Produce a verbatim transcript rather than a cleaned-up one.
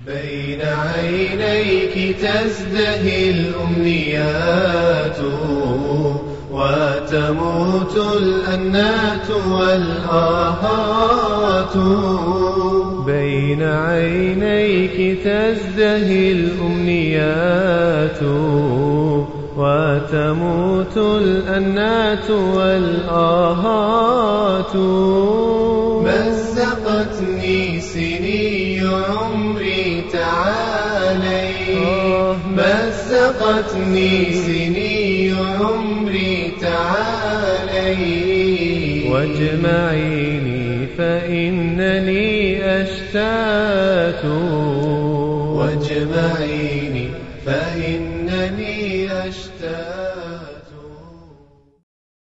بين عينيك تزدهي الأمنيات وتموت الأنات والآهات. بين عينيك تزدهي الأمنيات وتموت الأنات والآهات. مزقتني سني عمري تعالي، مزقتني سني عمري تعالي. واجمعيني فإنني أشتات، واجمعيني